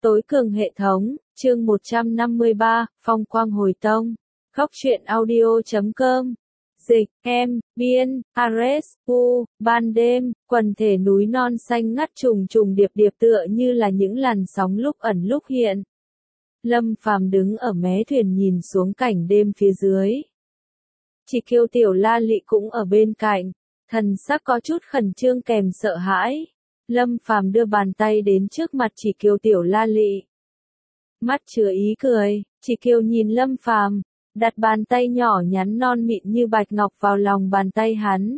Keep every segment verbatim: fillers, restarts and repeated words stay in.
Tối cường hệ thống, chương một trăm năm mươi ba, Phong quang hồi tông. Góc truyện audio chấm com. Dịch, em, biên, Ares, U, ban đêm, quần thể núi non xanh ngắt trùng trùng điệp điệp tựa như là những làn sóng lúc ẩn lúc hiện. Lâm Phàm đứng ở mé thuyền nhìn xuống cảnh đêm phía dưới. Chỉ Kiều Tiểu La Lị cũng ở bên cạnh, thần sắc có chút khẩn trương kèm sợ hãi. Lâm Phàm đưa bàn tay đến trước mặt Chỉ Kiều Tiểu La Lị. Mắt chứa ý cười, Chỉ Kiều nhìn Lâm Phàm, đặt bàn tay nhỏ nhắn non mịn như bạch ngọc vào lòng bàn tay hắn.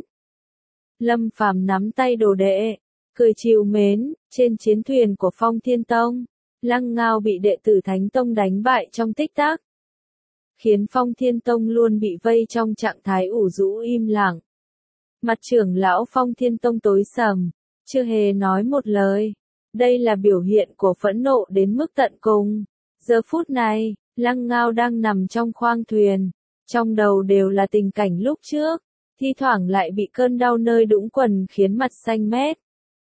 Lâm Phàm nắm tay đồ đệ, cười trìu mến. Trên chiến thuyền của Phong Thiên Tông, Lăng Ngao bị đệ tử Thánh Tông đánh bại trong tích tắc, khiến Phong Thiên Tông luôn bị vây trong trạng thái ủ rũ im lặng. Mặt trưởng lão Phong Thiên Tông tối sầm, chưa hề nói một lời. Đây là biểu hiện của phẫn nộ đến mức tận cùng. Giờ phút này, Lăng Ngao đang nằm trong khoang thuyền, trong đầu đều là tình cảnh lúc trước, thi thoảng lại bị cơn đau nơi đũng quần khiến mặt xanh mét.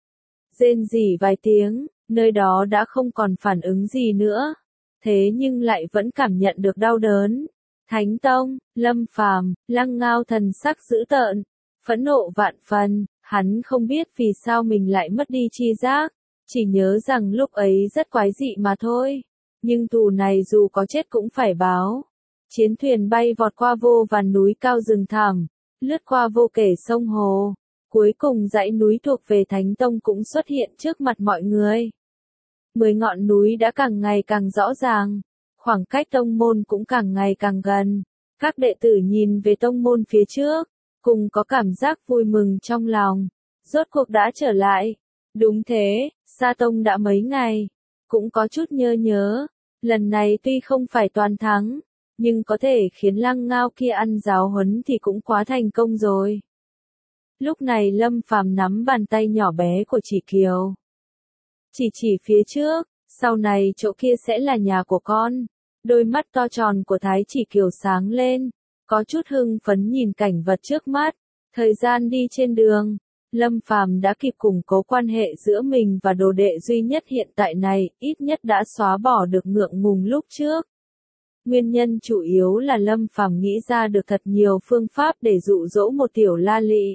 Rên rỉ vài tiếng, nơi đó đã không còn phản ứng gì nữa, thế nhưng lại vẫn cảm nhận được đau đớn. Thánh Tông, Lâm Phàm, Lăng Ngao thần sắc dữ tợn, phẫn nộ vạn phần, hắn không biết vì sao mình lại mất đi tri giác, chỉ nhớ rằng lúc ấy rất quái dị mà thôi. Nhưng thù này dù có chết cũng phải báo. Chiến thuyền bay vọt qua vô vàn núi cao rừng thẳm, lướt qua vô kể sông hồ. Cuối cùng dãy núi thuộc về Thánh Tông cũng xuất hiện trước mặt mọi người. Mười ngọn núi đã càng ngày càng rõ ràng, khoảng cách tông môn cũng càng ngày càng gần. Các đệ tử nhìn về tông môn phía trước, cùng có cảm giác vui mừng trong lòng. Rốt cuộc đã trở lại. Đúng thế, Sa Tông đã mấy ngày, cũng có chút nhớ nhớ. Lần này tuy không phải toàn thắng, nhưng có thể khiến Lăng Ngao kia ăn giáo huấn thì cũng quá thành công rồi. Lúc này Lâm Phàm nắm bàn tay nhỏ bé của Chỉ Kiều. Chỉ chỉ phía trước, sau này chỗ kia sẽ là nhà của con. Đôi mắt to tròn của Thái Chỉ Kiều sáng lên, có chút hưng phấn nhìn cảnh vật trước mắt. Thời gian đi trên đường, Lâm Phàm đã kịp củng cố quan hệ giữa mình và đồ đệ duy nhất hiện tại này, ít nhất đã xóa bỏ được ngượng ngùng lúc trước. Nguyên nhân chủ yếu là Lâm Phàm nghĩ ra được thật nhiều phương pháp để dụ dỗ một Tiểu La Lị.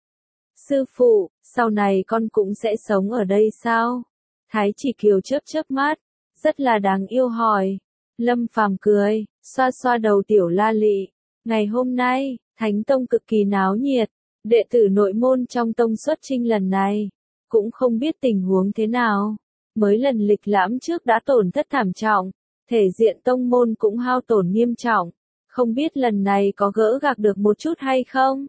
Sư phụ, sau này con cũng sẽ sống ở đây sao? Thái Chỉ Kiều chớp chớp mắt, rất là đáng yêu hỏi. Lâm Phàm cười, xoa xoa đầu Tiểu La Lị. Ngày hôm nay, Thánh Tông cực kỳ náo nhiệt. Đệ tử nội môn trong tông xuất chinh lần này, cũng không biết tình huống thế nào. Mới lần lịch lãm trước đã tổn thất thảm trọng, thể diện tông môn cũng hao tổn nghiêm trọng. Không biết lần này có gỡ gạc được một chút hay không?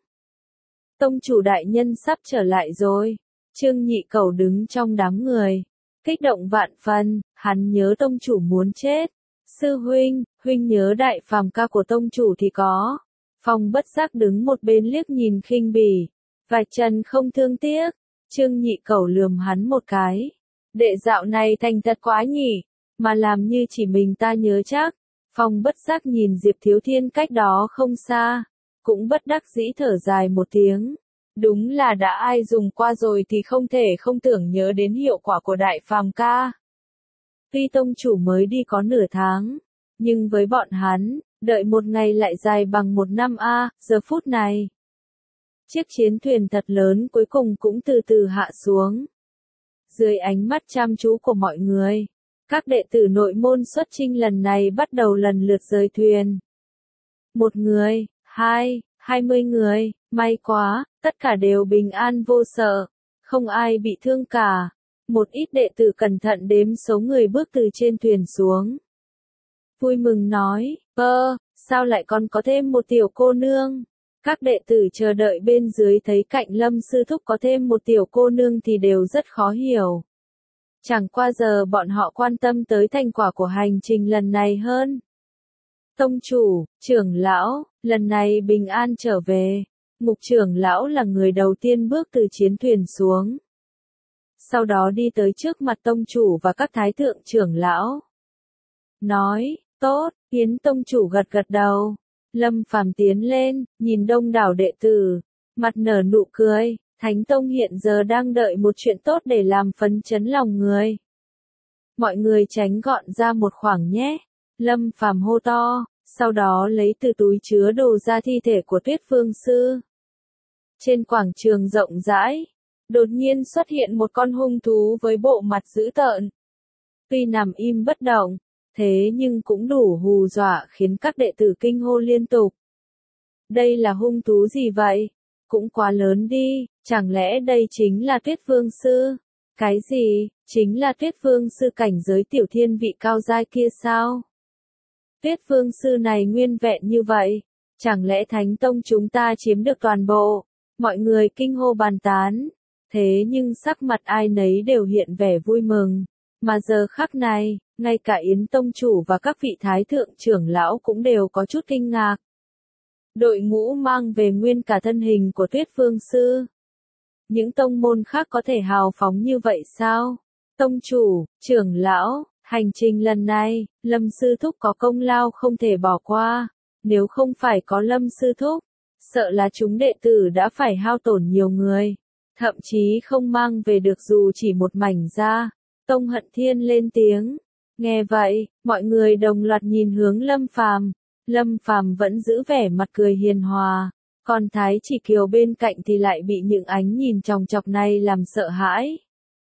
Tông chủ đại nhân sắp trở lại rồi. Trương Nhị Cẩu đứng trong đám người, kích động vạn phần, hắn nhớ tông chủ muốn chết. Sư huynh, huynh nhớ đại phàm ca của tông chủ thì có. Phong bất giác đứng một bên liếc nhìn khinh bỉ, vạch trần không thương tiếc. Trương Nhị Cẩu lườm hắn một cái. Đệ dạo này thành thật quá nhỉ, mà làm như chỉ mình ta nhớ chắc. Phong bất giác nhìn Diệp Thiếu Thiên cách đó không xa, cũng bất đắc dĩ thở dài một tiếng. Đúng là đã ai dùng qua rồi thì không thể không tưởng nhớ đến hiệu quả của đại phàm ca. Tuy tông chủ mới đi có nửa tháng, nhưng với bọn hắn, đợi một ngày lại dài bằng một năm a. À, giờ phút này, chiếc chiến thuyền thật lớn cuối cùng cũng từ từ hạ xuống. Dưới ánh mắt chăm chú của mọi người, các đệ tử nội môn xuất chinh lần này bắt đầu lần lượt rời thuyền. Một người, hai, hai mươi người, may quá, tất cả đều bình an vô sợ, không ai bị thương cả. Một ít đệ tử cẩn thận đếm số người bước từ trên thuyền xuống. Vui mừng nói, ơ, sao lại còn có thêm một tiểu cô nương? Các đệ tử chờ đợi bên dưới thấy cạnh Lâm sư thúc có thêm một tiểu cô nương thì đều rất khó hiểu. Chẳng qua giờ bọn họ quan tâm tới thành quả của hành trình lần này hơn. Tông chủ, trưởng lão, lần này bình an trở về. Mục trưởng lão là người đầu tiên bước từ chiến thuyền xuống. Sau đó đi tới trước mặt tông chủ và các thái thượng trưởng lão. Nói, tốt, Yến tông chủ gật gật đầu. Lâm Phàm tiến lên, nhìn đông đảo đệ tử, mặt nở nụ cười. Thánh Tông hiện giờ đang đợi một chuyện tốt để làm phấn chấn lòng người. mọi người tránh gọn ra một khoảng nhé. Lâm Phàm hô to, sau đó lấy từ túi chứa đồ ra thi thể của Tuyết Vương Sư. Trên quảng trường rộng rãi, đột nhiên xuất hiện một con hung thú với bộ mặt dữ tợn. Tuy nằm im bất động, thế nhưng cũng đủ hù dọa khiến các đệ tử kinh hô liên tục. Đây là hung thú gì vậy? Cũng quá lớn đi, chẳng lẽ đây chính là Tuyết Vương Sư? Cái gì? Chính là Tuyết Vương Sư cảnh giới tiểu thiên vị cao giai kia sao? Tuyết Vương Sư này nguyên vẹn như vậy, chẳng lẽ Thánh Tông chúng ta chiếm được toàn bộ? Mọi người kinh hô bàn tán, thế nhưng sắc mặt ai nấy đều hiện vẻ vui mừng, mà giờ khắc này, ngay cả Yến Tông chủ và các vị thái thượng trưởng lão cũng đều có chút kinh ngạc. Đội ngũ mang về nguyên cả thân hình của Tuyết Vương Sư. Những tông môn khác có thể hào phóng như vậy sao? Tông chủ, trưởng lão, hành trình lần này, Lâm Sư Thúc có công lao không thể bỏ qua. Nếu không phải có Lâm Sư Thúc, sợ là chúng đệ tử đã phải hao tổn nhiều người. Thậm chí không mang về được dù chỉ một mảnh da. Tông Hận Thiên lên tiếng. Nghe vậy, mọi người đồng loạt nhìn hướng Lâm Phàm. Lâm Phàm vẫn giữ vẻ mặt cười hiền hòa. Còn Thái Chỉ Kiều bên cạnh thì lại bị những ánh nhìn chòng chọc này làm sợ hãi.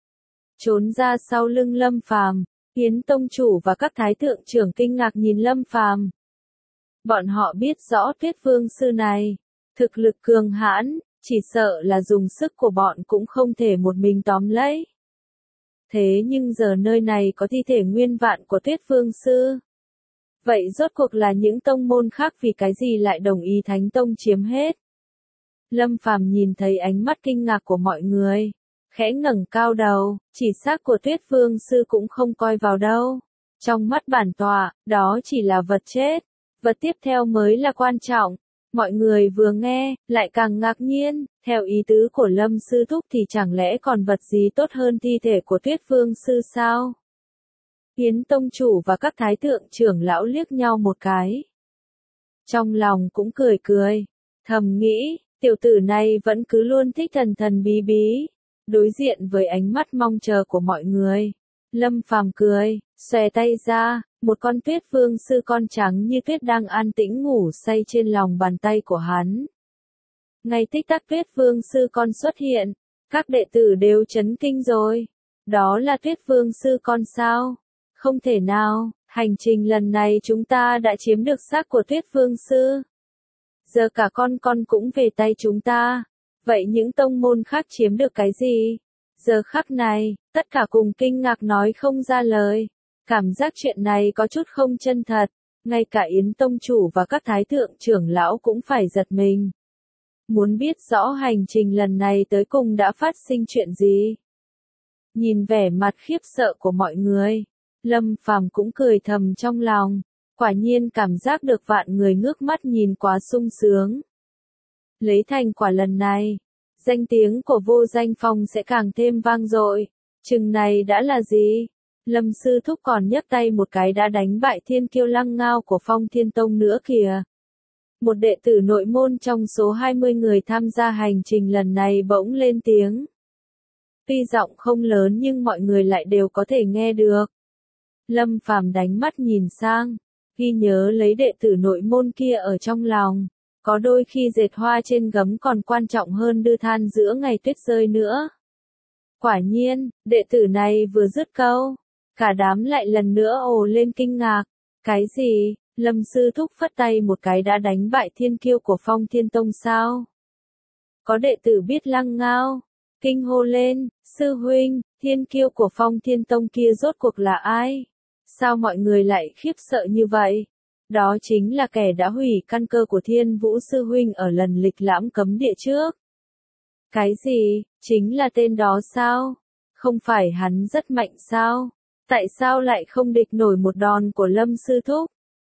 Trốn ra sau lưng Lâm Phàm, Yến Tông chủ và các thái thượng trưởng kinh ngạc nhìn Lâm Phàm. Bọn họ biết rõ Tuyết Vương Sư này, thực lực cường hãn, chỉ sợ là dùng sức của bọn cũng không thể một mình tóm lấy. Thế nhưng giờ nơi này có thi thể nguyên vạn của Tuyết Vương Sư. Vậy rốt cuộc là những tông môn khác vì cái gì lại đồng ý Thánh Tông chiếm hết? Lâm Phàm nhìn thấy ánh mắt kinh ngạc của mọi người, khẽ ngẩng cao đầu, chỉ xác của Tuyết Vương Sư cũng không coi vào đâu. Trong mắt bản tọa, đó chỉ là vật chết, vật tiếp theo mới là quan trọng. Mọi người vừa nghe, lại càng ngạc nhiên, theo ý tứ của Lâm Sư Thúc thì chẳng lẽ còn vật gì tốt hơn thi thể của Tuyết Vương Sư sao? Yến Tông chủ và các thái thượng trưởng lão liếc nhau một cái. Trong lòng cũng cười cười, thầm nghĩ, tiểu tử này vẫn cứ luôn thích thần thần bí bí. Đối diện với ánh mắt mong chờ của mọi người, Lâm Phàm cười, xòe tay ra, một con Tuyết Vương Sư con trắng như tuyết đang an tĩnh ngủ say trên lòng bàn tay của hắn. Ngay tích tắc Tuyết Vương Sư con xuất hiện, các đệ tử đều chấn kinh rồi. Đó là Tuyết Vương Sư con sao? Không thể nào, hành trình lần này chúng ta đã chiếm được xác của Tuyết Vương Sư. Giờ cả con con cũng về tay chúng ta. Vậy những tông môn khác chiếm được cái gì? Giờ khắc này, tất cả cùng kinh ngạc nói không ra lời. Cảm giác chuyện này có chút không chân thật. Ngay cả Yến Tông chủ và các thái thượng trưởng lão cũng phải giật mình. Muốn biết rõ hành trình lần này tới cùng đã phát sinh chuyện gì? Nhìn vẻ mặt khiếp sợ của mọi người, Lâm Phàm cũng cười thầm trong lòng. Quả nhiên cảm giác được vạn người ngước mắt nhìn quá sung sướng. Lấy thành quả lần này, danh tiếng của Vô Danh Phong sẽ càng thêm vang dội. Chừng này đã là gì? Lâm Sư Thúc còn nhấc tay một cái đã đánh bại thiên kiêu Lăng Ngao của Phong Thiên Tông nữa kìa. Một đệ tử nội môn trong số hai mươi người tham gia hành trình lần này bỗng lên tiếng. Tuy giọng không lớn nhưng mọi người lại đều có thể nghe được. Lâm Phàm đánh mắt nhìn sang, ghi nhớ lấy đệ tử nội môn kia ở trong lòng. Có đôi khi dệt hoa trên gấm còn quan trọng hơn đưa than giữa ngày tuyết rơi nữa. Quả nhiên, đệ tử này vừa dứt câu, cả đám lại lần nữa ồ lên kinh ngạc. Cái gì? Lâm Sư Thúc phất tay một cái đã đánh bại thiên kiêu của Phong Thiên Tông sao? Có đệ tử biết Lăng Ngao, kinh hô lên, sư huynh, thiên kiêu của Phong Thiên Tông kia rốt cuộc là ai? Sao mọi người lại khiếp sợ như vậy? Đó chính là kẻ đã hủy căn cơ của Thiên Vũ Sư huynh ở lần lịch lãm cấm địa trước. Cái gì? Chính là tên đó sao? Không phải hắn rất mạnh sao? Tại sao lại không địch nổi một đòn của Lâm Sư Thúc?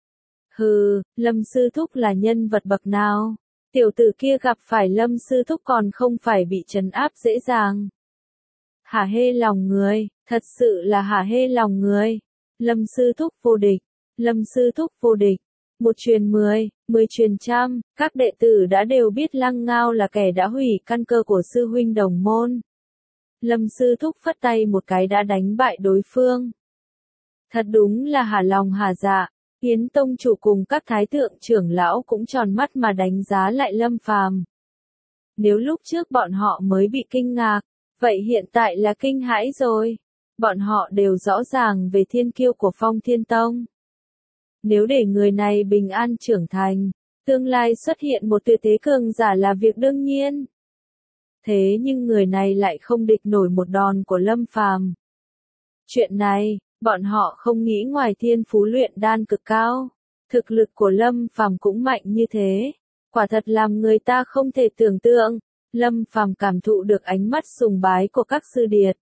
Hừ, Lâm Sư Thúc là nhân vật bậc nào? Tiểu tử kia gặp phải Lâm Sư Thúc còn không phải bị trấn áp dễ dàng. Hả hê lòng người, thật sự là hả hê lòng người. Lâm Sư Thúc vô địch, Lâm Sư Thúc vô địch. Một truyền mười, mười truyền trăm, các đệ tử đã đều biết Lăng Ngao là kẻ đã hủy căn cơ của sư huynh đồng môn. Lâm Sư Thúc phất tay một cái đã đánh bại đối phương. Thật đúng là hà lòng hà dạ, Yến tông chủ cùng các thái thượng trưởng lão cũng tròn mắt mà đánh giá lại Lâm Phàm. Nếu lúc trước bọn họ mới bị kinh ngạc, vậy hiện tại là kinh hãi rồi. Bọn họ đều rõ ràng về thiên kiêu của Phong Thiên Tông. Nếu để người này bình an trưởng thành, tương lai xuất hiện một tuyệt thế cường giả là việc đương nhiên. Thế nhưng người này lại không địch nổi một đòn của Lâm Phàm. Chuyện này, bọn họ không nghĩ ngoài thiên phú luyện đan cực cao, thực lực của Lâm Phàm cũng mạnh như thế, quả thật làm người ta không thể tưởng tượng. Lâm Phàm cảm thụ được ánh mắt sùng bái của các sư điệt,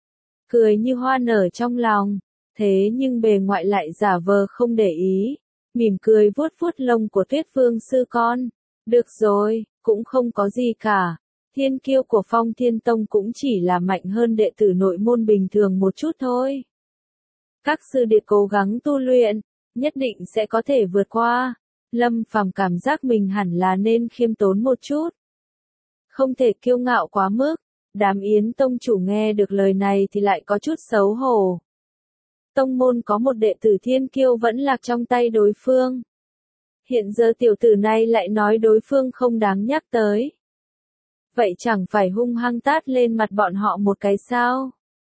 cười như hoa nở trong lòng, thế nhưng bề ngoại lại giả vờ không để ý, mỉm cười vuốt vuốt lông của Tuyết Vương sư con. Được rồi, cũng không có gì cả. Thiên kiêu của Phong Thiên Tông cũng chỉ là mạnh hơn đệ tử nội môn bình thường một chút thôi. Các sư điệt cố gắng tu luyện, nhất định sẽ có thể vượt qua. Lâm Phàm cảm giác mình hẳn là nên khiêm tốn một chút, không thể kiêu ngạo quá mức. Đám Yến tông chủ nghe được lời này thì lại có chút xấu hổ. Tông môn có một đệ tử thiên kiêu vẫn lạc trong tay đối phương. Hiện giờ tiểu tử này lại nói đối phương không đáng nhắc tới. Vậy chẳng phải hung hăng tát lên mặt bọn họ một cái sao?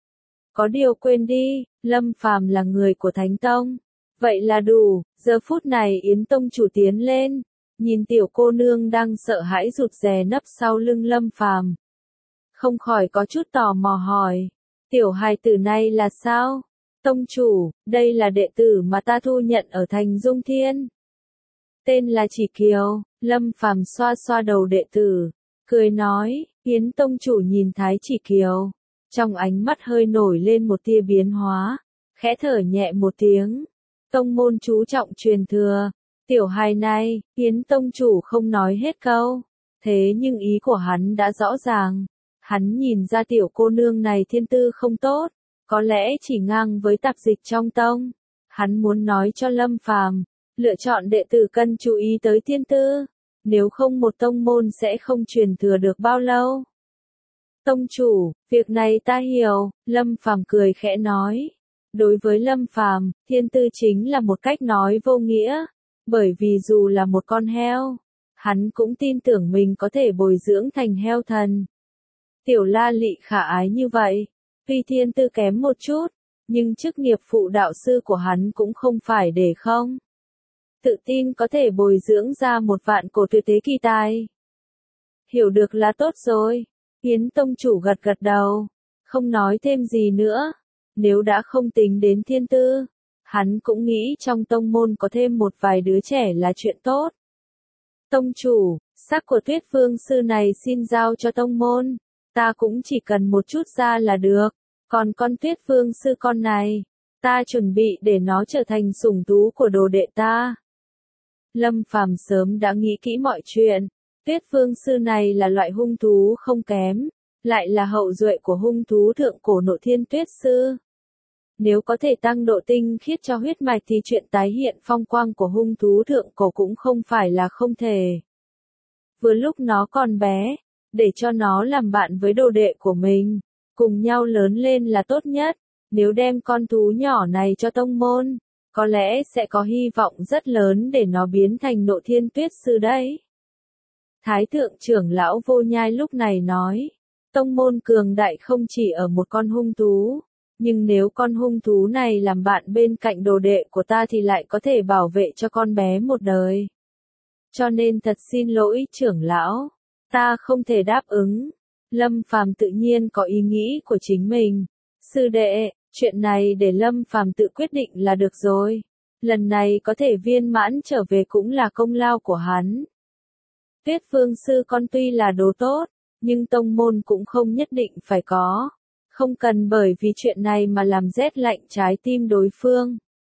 Có điều quên đi, Lâm Phàm là người của Thánh Tông. Vậy là đủ. Giờ phút này Yến tông chủ tiến lên, nhìn tiểu cô nương đang sợ hãi rụt rè nấp sau lưng Lâm Phàm, không khỏi có chút tò mò hỏi, tiểu hài tử này là sao? Tông chủ, đây là đệ tử mà ta thu nhận ở thành Dung Thiên. Tên là Chỉ Kiều. Lâm Phàm xoa xoa đầu đệ tử, cười nói. Yến tông chủ nhìn Thái Chỉ Kiều, trong ánh mắt hơi nổi lên một tia biến hóa, khẽ thở nhẹ một tiếng. Tông môn chú trọng truyền thừa. Tiểu hài này, Yến tông chủ không nói hết câu, thế nhưng ý của hắn đã rõ ràng. Hắn nhìn ra tiểu cô nương này thiên tư không tốt, có lẽ chỉ ngang với tạp dịch trong tông. Hắn muốn nói cho Lâm Phàm, lựa chọn đệ tử cần chú ý tới thiên tư, nếu không một tông môn sẽ không truyền thừa được bao lâu. Tông chủ, việc này ta hiểu, Lâm Phàm cười khẽ nói. Đối với Lâm Phàm, thiên tư chính là một cách nói vô nghĩa, bởi vì dù là một con heo, hắn cũng tin tưởng mình có thể bồi dưỡng thành heo thần. Tiểu La Lị khả ái như vậy, tuy thiên tư kém một chút, nhưng chức nghiệp phụ đạo sư của hắn cũng không phải để không. Tự tin có thể bồi dưỡng ra một vạn cổ tuyệt thế kỳ tài. Hiểu được là tốt rồi. Yến tông chủ gật gật đầu, không nói thêm gì nữa. Nếu đã không tính đến thiên tư, hắn cũng nghĩ trong tông môn có thêm một vài đứa trẻ là chuyện tốt. Tông chủ, xác của Tuyết Vương sư này xin giao cho tông môn, ta cũng chỉ cần một chút ra là được, còn con Tuyết Vương sư con này, ta chuẩn bị để nó trở thành sủng thú của đồ đệ ta. Lâm Phàm sớm đã nghĩ kỹ mọi chuyện, Tuyết Vương sư này là loại hung thú không kém, lại là hậu duệ của hung thú thượng cổ Nộ Thiên Tuyết sư. Nếu có thể tăng độ tinh khiết cho huyết mạch thì chuyện tái hiện phong quang của hung thú thượng cổ cũng không phải là không thể. Vừa lúc nó còn bé, để cho nó làm bạn với đồ đệ của mình, cùng nhau lớn lên là tốt nhất. Nếu đem con thú nhỏ này cho tông môn, có lẽ sẽ có hy vọng rất lớn để nó biến thành Nộ Thiên Tuyết sư đấy. Thái thượng trưởng lão Vô Nhai lúc này nói, tông môn cường đại không chỉ ở một con hung thú, nhưng nếu con hung thú này làm bạn bên cạnh đồ đệ của ta thì lại có thể bảo vệ cho con bé một đời. Cho nên thật xin lỗi trưởng lão, ta không thể đáp ứng. Lâm Phàm tự nhiên có ý nghĩ của chính mình. Sư đệ, chuyện này để Lâm Phàm tự quyết định là được rồi. Lần này có thể viên mãn trở về cũng là công lao của hắn. Tuyết Vương sư con tuy là đồ tốt, nhưng tông môn cũng không nhất định phải có. Không cần bởi vì chuyện này mà làm rét lạnh trái tim đối phương.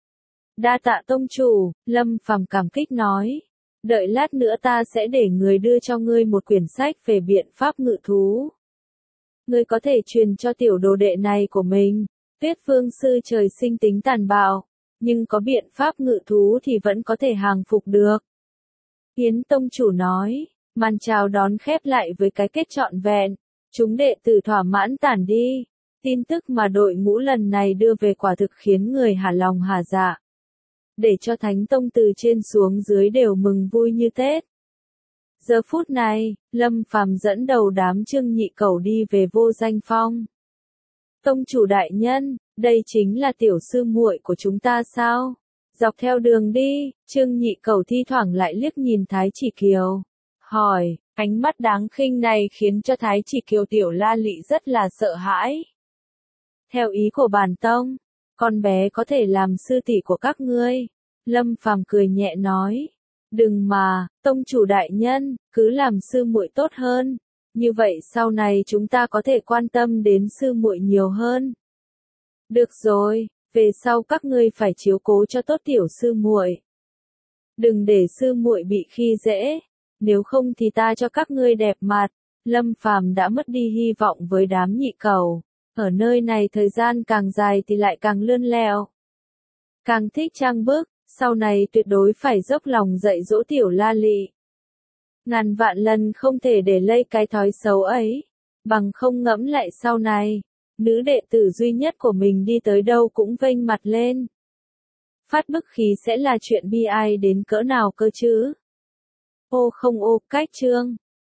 Đa tạ tông chủ, Lâm Phàm cảm kích nói. Đợi lát nữa ta sẽ để người đưa cho ngươi một quyển sách về biện pháp ngự thú. Ngươi có thể truyền cho tiểu đồ đệ này của mình. Tuyết Vương sư trời sinh tính tàn bạo, nhưng có biện pháp ngự thú thì vẫn có thể hàng phục được. Yến tông chủ nói, màn chào đón khép lại với cái kết trọn vẹn. Chúng đệ tử thỏa mãn tản đi. Tin tức mà đội ngũ lần này đưa về quả thực khiến người hả lòng hả dạ. Để cho Thánh Tông từ trên xuống dưới đều mừng vui như Tết. Giờ phút này, Lâm Phàm dẫn đầu đám Trương Nhị Cẩu đi về Vô Danh Phong. Tông chủ đại nhân, đây chính là tiểu sư muội của chúng ta sao? Dọc theo đường đi, Trương Nhị Cẩu thi thoảng lại liếc nhìn Thái Chỉ Kiều. Hỏi, ánh mắt đáng khinh này khiến cho Thái Chỉ Kiều tiểu la lị rất là sợ hãi. Theo ý của bản tông, con bé có thể làm sư tỷ của các ngươi. Lâm Phàm cười nhẹ nói. Đừng mà, tông chủ đại nhân, cứ làm sư muội tốt hơn. Như vậy sau này chúng ta có thể quan tâm đến sư muội nhiều hơn. Được rồi, về sau các ngươi phải chiếu cố cho tốt tiểu sư muội. Đừng để sư muội bị khi dễ, nếu không thì ta cho các ngươi đẹp mặt. Lâm Phàm đã mất đi hy vọng với đám Nhị Cẩu. Ở nơi này thời gian càng dài thì lại càng lươn lẹo. Càng thích trang bức, sau này tuyệt đối phải dốc lòng dạy dỗ tiểu la lị. Ngàn vạn lần không thể để lây cái thói xấu ấy, bằng không ngẫm lại sau này, nữ đệ tử duy nhất của mình đi tới đâu cũng vênh mặt lên. Phát bức khí sẽ là chuyện bi ai đến cỡ nào cơ chứ? Ô không ô, cách chương.